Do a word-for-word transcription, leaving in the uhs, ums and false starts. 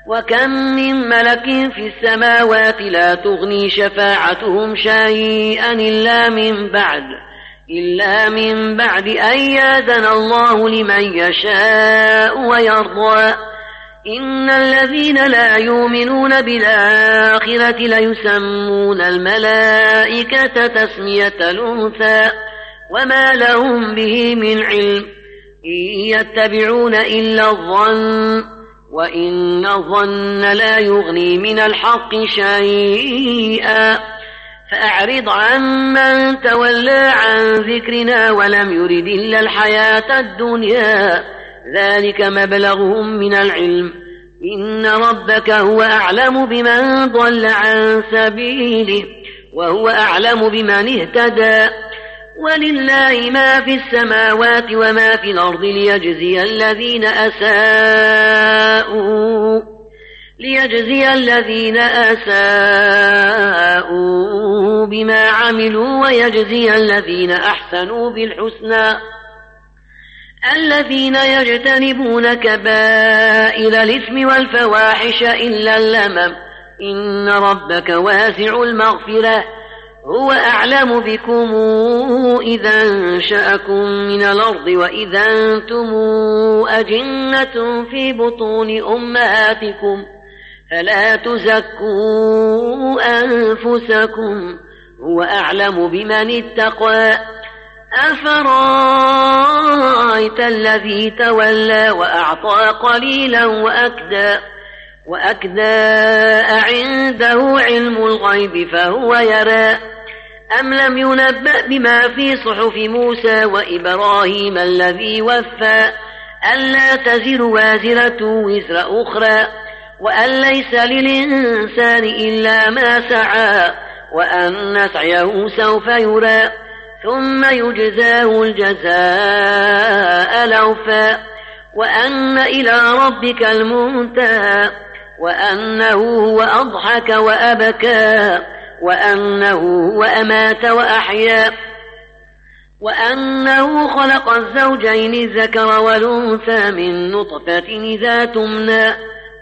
وكم من ملك في السماوات لا تغني شفاعتهم شيئا إلا من بعد إلا من بعد أن يأذن الله لمن يشاء ويرضى إن الذين لا يؤمنون بالآخرة ليسمون الملائكة تسمية الأنثى وما لهم به من علم إن يتبعون إلا الظن وإن الظن لا يغني من الحق شيئا فأعرض عن من تولى عن ذكرنا ولم يرد إلا الحياة الدنيا ذلك مبلغهم من العلم إن ربك هو أعلم بمن ضل عن سبيله وهو أعلم بمن اهتدى ولله ما في السماوات وما في الأرض ليجزي الذين أساءوا ليجزي الذين أساءوا بما عملوا ويجزي الذين أحسنوا بالحسنى الذين يجتنبون كبائر الإثم والفواحش إلا اللمم إن ربك واسع المغفرة هو أعلم بكم إذا أنشأكم من الأرض وإذا أنتم أجنة في بطون أمهاتكم فلا تزكوا أنفسكم هو أعلم بمن اتقى أفرأيت الذي تولى وأعطى قليلا وأكدى وأكدى أعنده علم الغيب فهو يرى أم لم ينبأ بما في صحف موسى وإبراهيم الذي وفى ألا تزر وازرة وزر أخرى وأن ليس للإنسان إلا ما سعى وأن سعيه سوف يرى ثم يجزاه الجزاء الأوفى وأن إلى ربك المنتهى وأنه هو أضحك وأبكى وأنه هو أمات وأحيا وأنه خلق الزوجين الذكر والأنثى من نطفة إذا تمنى